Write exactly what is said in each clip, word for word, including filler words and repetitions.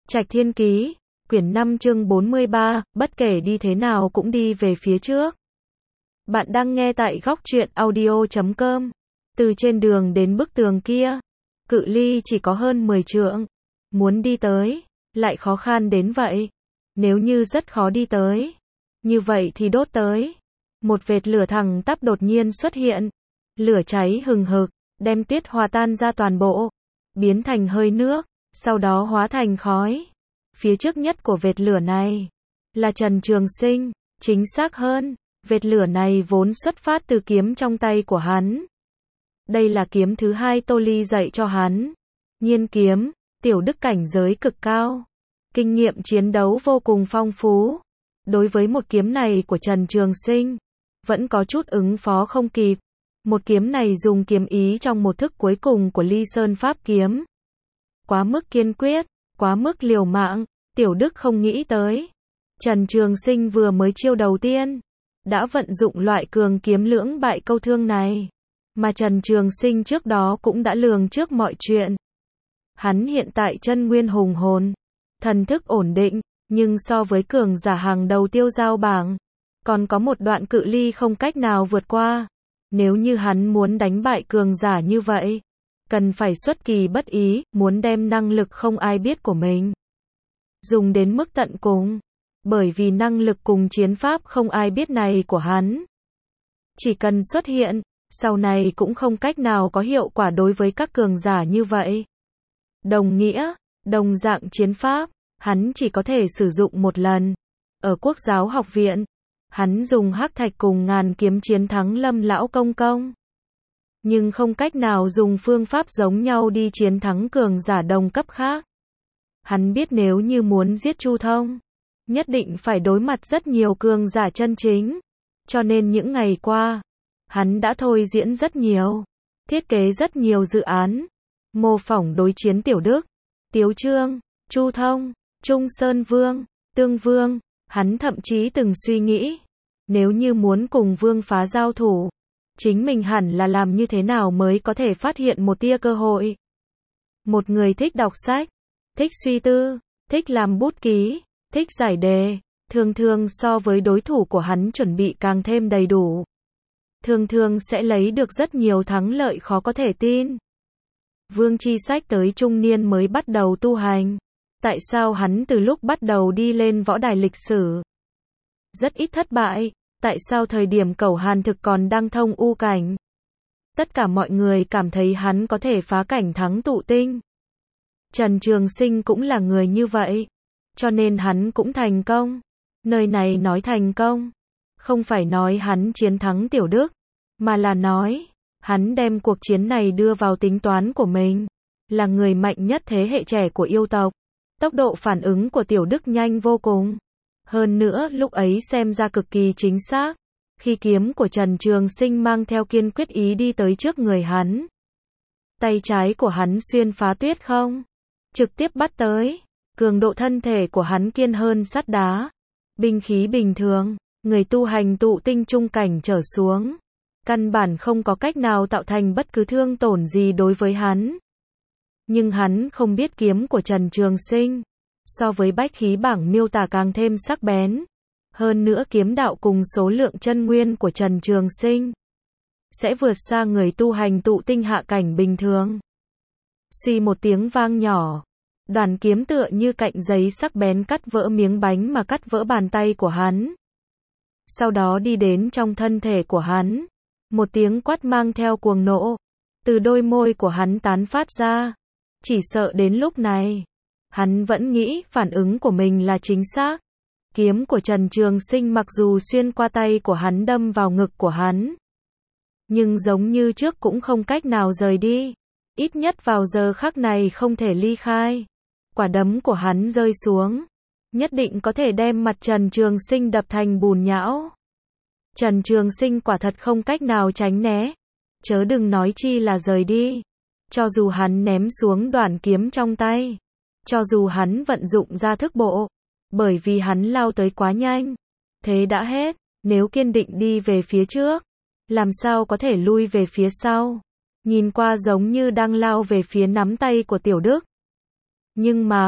Trạch Thiên Ký, quyển năm chương bốn mươi ba, bất kể đi thế nào cũng đi về phía trước. Bạn đang nghe tại góc truyện audio chấm com. Từ trên đường đến bức tường kia, cự ly chỉ có hơn mười trượng. Muốn đi tới, lại khó khăn đến vậy. Nếu như rất khó đi tới, như vậy thì đốt tới. Một vệt lửa thẳng tắp đột nhiên xuất hiện. Lửa cháy hừng hực, đem tuyết hòa tan ra toàn bộ, biến thành hơi nước, sau đó hóa thành khói. Phía trước nhất của vệt lửa này là Trần Trường Sinh, chính xác hơn, vệt lửa này vốn xuất phát từ kiếm trong tay của hắn. Đây là kiếm thứ hai Tô Ly dạy cho hắn. Nhiên kiếm, tiểu đức cảnh giới cực cao, kinh nghiệm chiến đấu vô cùng phong phú. Đối với một kiếm này của Trần Trường Sinh, vẫn có chút ứng phó không kịp. Một kiếm này dùng kiếm ý trong một thức cuối cùng của Ly Sơn Pháp kiếm. Quá mức kiên quyết, quá mức liều mạng, tiểu đức không nghĩ tới. Trần Trường Sinh vừa mới chiêu đầu tiên, đã vận dụng loại cường kiếm lưỡng bại câu thương này. Mà Trần Trường Sinh trước đó cũng đã lường trước mọi chuyện. Hắn hiện tại chân nguyên hùng hồn, thần thức ổn định, nhưng so với cường giả hàng đầu tiêu giao bảng, còn có một đoạn cự ly không cách nào vượt qua. Nếu như hắn muốn đánh bại cường giả như vậy, cần phải xuất kỳ bất ý, muốn đem năng lực không ai biết của mình dùng đến mức tận cùng. Bởi vì năng lực cùng chiến pháp không ai biết này của hắn, chỉ cần xuất hiện, sau này cũng không cách nào có hiệu quả đối với các cường giả như vậy. Đồng nghĩa, đồng dạng chiến pháp, hắn chỉ có thể sử dụng một lần. Ở Quốc giáo học viện, hắn dùng hắc thạch cùng ngàn kiếm chiến thắng Lâm lão công công, nhưng không cách nào dùng phương pháp giống nhau đi chiến thắng cường giả đồng cấp khác. Hắn biết nếu như muốn giết Chu Thông, nhất định phải đối mặt rất nhiều cường giả chân chính. Cho nên những ngày qua, hắn đã thôi diễn rất nhiều, thiết kế rất nhiều dự án, mô phỏng đối chiến Tiểu Đức, Tiếu Trương, Chu Thông, Trung Sơn Vương, Tương Vương. Hắn thậm chí từng suy nghĩ, nếu như muốn cùng Vương Phá giao thủ, chính mình hẳn là làm như thế nào mới có thể phát hiện một tia cơ hội. Một người thích đọc sách, thích suy tư, thích làm bút ký, thích giải đề, thường thường so với đối thủ của hắn chuẩn bị càng thêm đầy đủ, thường thường sẽ lấy được rất nhiều thắng lợi khó có thể tin. Vương Chi Sách tới trung niên mới bắt đầu tu hành. Tại sao hắn từ lúc bắt đầu đi lên võ đài lịch sử rất ít thất bại? Tại sao thời điểm Cẩu Hàn Thực còn đang thông u cảnh, tất cả mọi người cảm thấy hắn có thể phá cảnh thắng tụ tinh? Trần Trường Sinh cũng là người như vậy, cho nên hắn cũng thành công. Nơi này nói thành công, không phải nói hắn chiến thắng Tiểu Đức, mà là nói, hắn đem cuộc chiến này đưa vào tính toán của mình. Là người mạnh nhất thế hệ trẻ của yêu tộc. Tốc độ phản ứng của Tiểu Đức nhanh vô cùng. Hơn nữa lúc ấy xem ra cực kỳ chính xác. Khi kiếm của Trần Trường Sinh mang theo kiên quyết ý đi tới trước người hắn, tay trái của hắn xuyên phá tuyết không, trực tiếp bắt tới. Cường độ thân thể của hắn kiên hơn sắt đá. Binh khí bình thường, người tu hành tụ tinh trung cảnh trở xuống, căn bản không có cách nào tạo thành bất cứ thương tổn gì đối với hắn. Nhưng hắn không biết kiếm của Trần Trường Sinh, so với bách khí bảng miêu tả càng thêm sắc bén. Hơn nữa kiếm đạo cùng số lượng chân nguyên của Trần Trường Sinh sẽ vượt xa người tu hành tụ tinh hạ cảnh bình thường. Suy một tiếng vang nhỏ, đoàn kiếm tựa như cạnh giấy sắc bén cắt vỡ miếng bánh mà cắt vỡ bàn tay của hắn. Sau đó đi đến trong thân thể của hắn. Một tiếng quát mang theo cuồng nộ từ đôi môi của hắn tán phát ra. Chỉ sợ đến lúc này, hắn vẫn nghĩ phản ứng của mình là chính xác. Kiếm của Trần Trường Sinh mặc dù xuyên qua tay của hắn đâm vào ngực của hắn, nhưng giống như trước cũng không cách nào rời đi. Ít nhất vào giờ khắc này không thể ly khai. Quả đấm của hắn rơi xuống, nhất định có thể đem mặt Trần Trường Sinh đập thành bùn nhão. Trần Trường Sinh quả thật không cách nào tránh né, chớ đừng nói chi là rời đi. Cho dù hắn ném xuống đoạn kiếm trong tay, cho dù hắn vận dụng ra thức bộ, bởi vì hắn lao tới quá nhanh, thế đã hết. Nếu kiên định đi về phía trước, làm sao có thể lui về phía sau? Nhìn qua giống như đang lao về phía nắm tay của Tiểu Đức. Nhưng mà,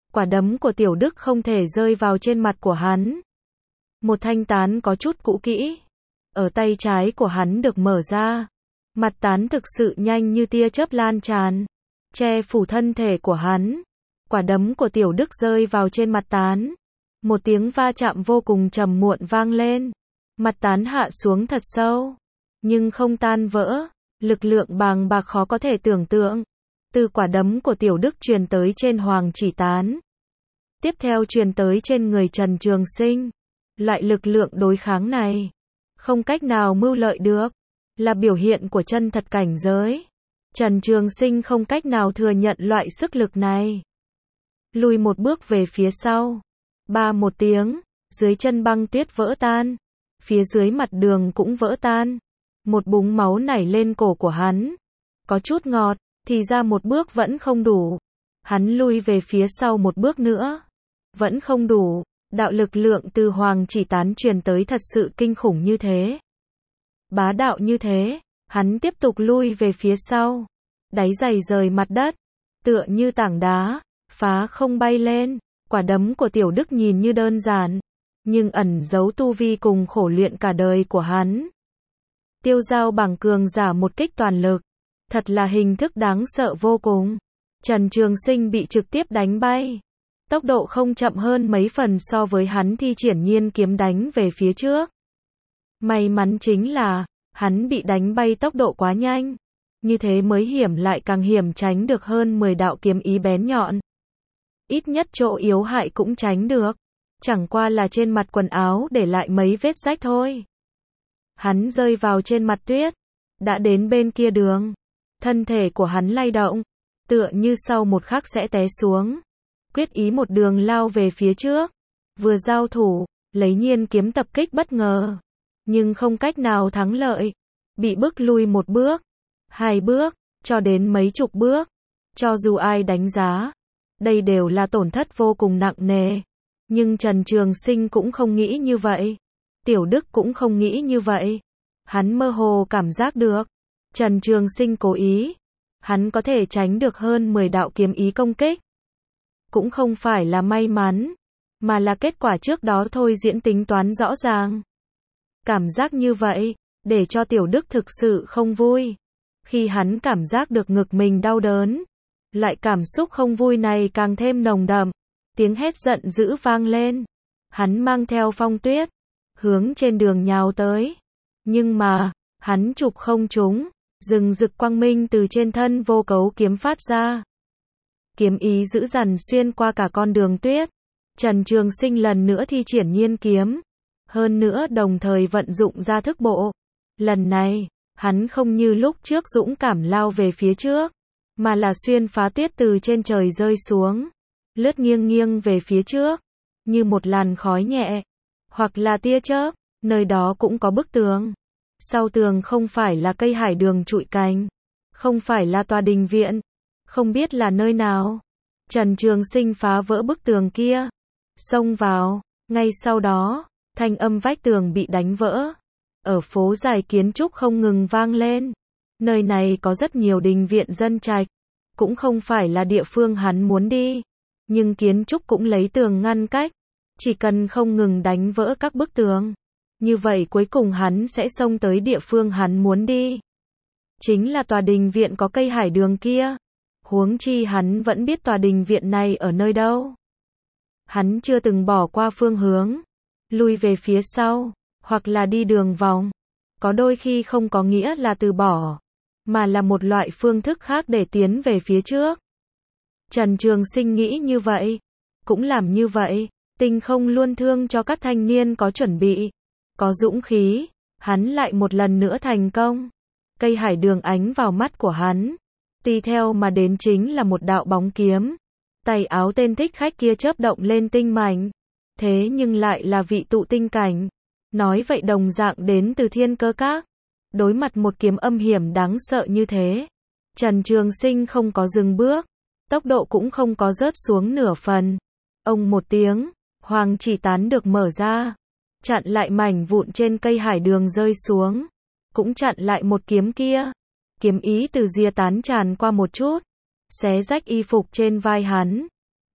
Quả đấm của Tiểu Đức không thể rơi vào trên mặt của hắn. Một thanh tán có chút cũ kỹ, ở tay trái của hắn được mở ra. Mặt tán thực sự nhanh như tia chớp lan tràn, che phủ thân thể của hắn. Quả đấm của Tiểu Đức rơi vào trên mặt tán. Một tiếng va chạm vô cùng trầm muộn vang lên. Mặt tán hạ xuống thật sâu, nhưng không tan vỡ. Lực lượng bàng bạc khó có thể tưởng tượng, từ quả đấm của Tiểu Đức truyền tới trên Hoàng Chỉ Tán, tiếp theo truyền tới trên người Trần Trường Sinh. Loại lực lượng đối kháng này, không cách nào mưu lợi được, là biểu hiện của chân thật cảnh giới. Trần Trường Sinh không cách nào thừa nhận loại sức lực này. Lùi một bước về phía sau. Ba một tiếng, dưới chân băng tuyết vỡ tan. Phía dưới mặt đường cũng vỡ tan. Một búng máu nảy lên cổ của hắn. Có chút ngọt, thì ra một bước vẫn không đủ. Hắn lui về phía sau một bước nữa. Vẫn không đủ. Đạo lực lượng từ Hoàng Chỉ Tán truyền tới thật sự kinh khủng như thế. Bá đạo như thế. Hắn tiếp tục lui về phía sau. Đáy giày rời mặt đất. Tựa như tảng đá. Phá không bay lên. Quả đấm của Tiểu Đức nhìn như đơn giản, nhưng ẩn giấu tu vi cùng khổ luyện cả đời của hắn. Tiêu Giao bằng cường giả một kích toàn lực. Thật là hình thức đáng sợ vô cùng. Trần Trường Sinh bị trực tiếp đánh bay. Tốc độ không chậm hơn mấy phần so với hắn thi triển Nhiên kiếm đánh về phía trước. May mắn chính là, hắn bị đánh bay tốc độ quá nhanh. Như thế mới hiểm lại càng hiểm tránh được hơn mười đạo kiếm ý bén nhọn. Ít nhất chỗ yếu hại cũng tránh được. Chẳng qua là trên mặt quần áo để lại mấy vết rách thôi. Hắn rơi vào trên mặt tuyết. Đã đến bên kia đường. Thân thể của hắn lay động. Tựa như sau một khắc sẽ té xuống. Quyết ý một đường lao về phía trước. Vừa giao thủ, lấy Nhiên kiếm tập kích bất ngờ. Nhưng không cách nào thắng lợi. Bị bức lui một bước. Hai bước, cho đến mấy chục bước. Cho dù ai đánh giá, đây đều là tổn thất vô cùng nặng nề. Nhưng Trần Trường Sinh cũng không nghĩ như vậy. Tiểu Đức cũng không nghĩ như vậy. Hắn mơ hồ cảm giác được. Trần Trường Sinh cố ý. Hắn có thể tránh được hơn mười đạo kiếm ý công kích. Cũng không phải là may mắn, mà là kết quả trước đó thôi diễn tính toán rõ ràng. Cảm giác như vậy, để cho Tiểu Đức thực sự không vui. Khi hắn cảm giác được ngực mình đau đớn, loại cảm xúc không vui này càng thêm nồng đậm. Tiếng hét giận dữ vang lên. Hắn mang theo phong tuyết, hướng trên đường nhào tới. Nhưng mà, hắn chụp không trúng. Rừng rực quang minh từ trên thân vô cấu kiếm phát ra. Kiếm ý dữ dằn xuyên qua cả con đường tuyết. Trần Trường Sinh lần nữa thi triển Nhiên kiếm. Hơn nữa đồng thời vận dụng ra thức bộ. Lần này, hắn không như lúc trước dũng cảm lao về phía trước, mà là xuyên phá tuyết từ trên trời rơi xuống. Lướt nghiêng nghiêng về phía trước, như một làn khói nhẹ, hoặc là tia chớp, nơi đó cũng có bức tường. Sau tường không phải là cây hải đường trụi cành, không phải là tòa đình viện, không biết là nơi nào. Trần Trường Sinh phá vỡ bức tường kia, xông vào, ngay sau đó, thanh âm vách tường bị đánh vỡ. Ở phố dài kiến trúc không ngừng vang lên. Nơi này có rất nhiều đình viện dân trạch, cũng không phải là địa phương hắn muốn đi. Nhưng kiến trúc cũng lấy tường ngăn cách, chỉ cần không ngừng đánh vỡ các bức tường. Như vậy cuối cùng hắn sẽ xông tới địa phương hắn muốn đi. Chính là tòa đình viện có cây hải đường kia. Huống chi hắn vẫn biết tòa đình viện này ở nơi đâu. Hắn chưa từng bỏ qua phương hướng, lui về phía sau, hoặc là đi đường vòng. Có đôi khi không có nghĩa là từ bỏ, mà là một loại phương thức khác để tiến về phía trước. Trần Trường Sinh nghĩ như vậy, cũng làm như vậy. Tinh không luôn thương cho các thanh niên có chuẩn bị, có dũng khí. Hắn lại một lần nữa thành công. Cây hải đường ánh vào mắt của hắn, tùy theo mà đến chính là một đạo bóng kiếm. Tay áo tên thích khách kia chớp động lên tinh mảnh, thế nhưng lại là vị tụ tinh cảnh. Nói vậy đồng dạng đến từ Thiên Cơ Các. Đối mặt một kiếm âm hiểm đáng sợ như thế, Trần Trường Sinh không có dừng bước, tốc độ cũng không có rớt xuống nửa phần. Ông một tiếng, Hoàng Chỉ Tán được mở ra, chặn lại mảnh vụn trên cây hải đường rơi xuống, cũng chặn lại một kiếm kia. Kiếm ý từ rìa tán tràn qua một chút, xé rách y phục trên vai hắn.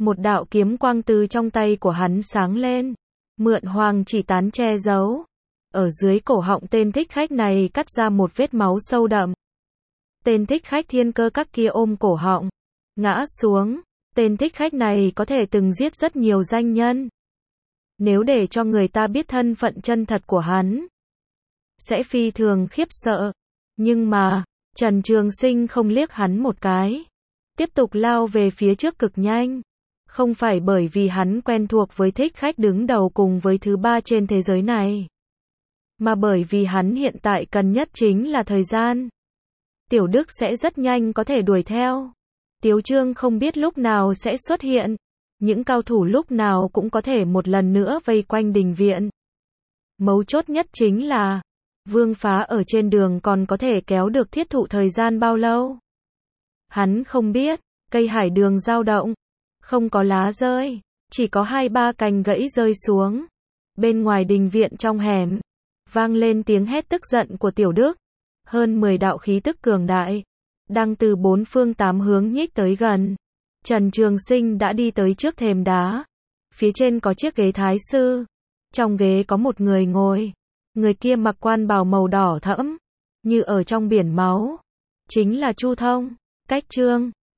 Một đạo kiếm quang từ trong tay của hắn sáng lên, mượn hoàng chỉ tán che giấu. Ở dưới cổ họng tên thích khách này cắt ra một vết máu sâu đậm. Tên thích khách thiên cơ các kia ôm cổ họng, ngã xuống. Tên thích khách này có thể từng giết rất nhiều danh nhân. Nếu để cho người ta biết thân phận chân thật của hắn, sẽ phi thường khiếp sợ. Nhưng mà, Trần Trường Sinh không liếc hắn một cái, tiếp tục lao về phía trước cực nhanh. Không phải bởi vì hắn quen thuộc với thích khách đứng đầu cùng với thứ ba trên thế giới này, mà bởi vì hắn hiện tại cần nhất chính là thời gian. Tiểu Đức sẽ rất nhanh có thể đuổi theo. Tiếu Trương không biết lúc nào sẽ xuất hiện. Những cao thủ lúc nào cũng có thể một lần nữa vây quanh đình viện. Mấu chốt nhất chính là, Vương Phá ở trên đường còn có thể kéo được thiết thụ thời gian bao lâu. Hắn không biết, cây hải đường dao động, không có lá rơi, chỉ có hai ba cành gãy rơi xuống. Bên ngoài đình viện trong hẻm, vang lên tiếng hét tức giận của Tiểu Đức. Hơn mười đạo khí tức cường đại, đang từ bốn phương tám hướng nhích tới gần. Trần Trường Sinh đã đi tới trước thềm đá. Phía trên có chiếc ghế thái sư. Trong ghế có một người ngồi. Người kia mặc quan bào màu đỏ thẫm, như ở trong biển máu. Chính là Chu Thông. Cách Trương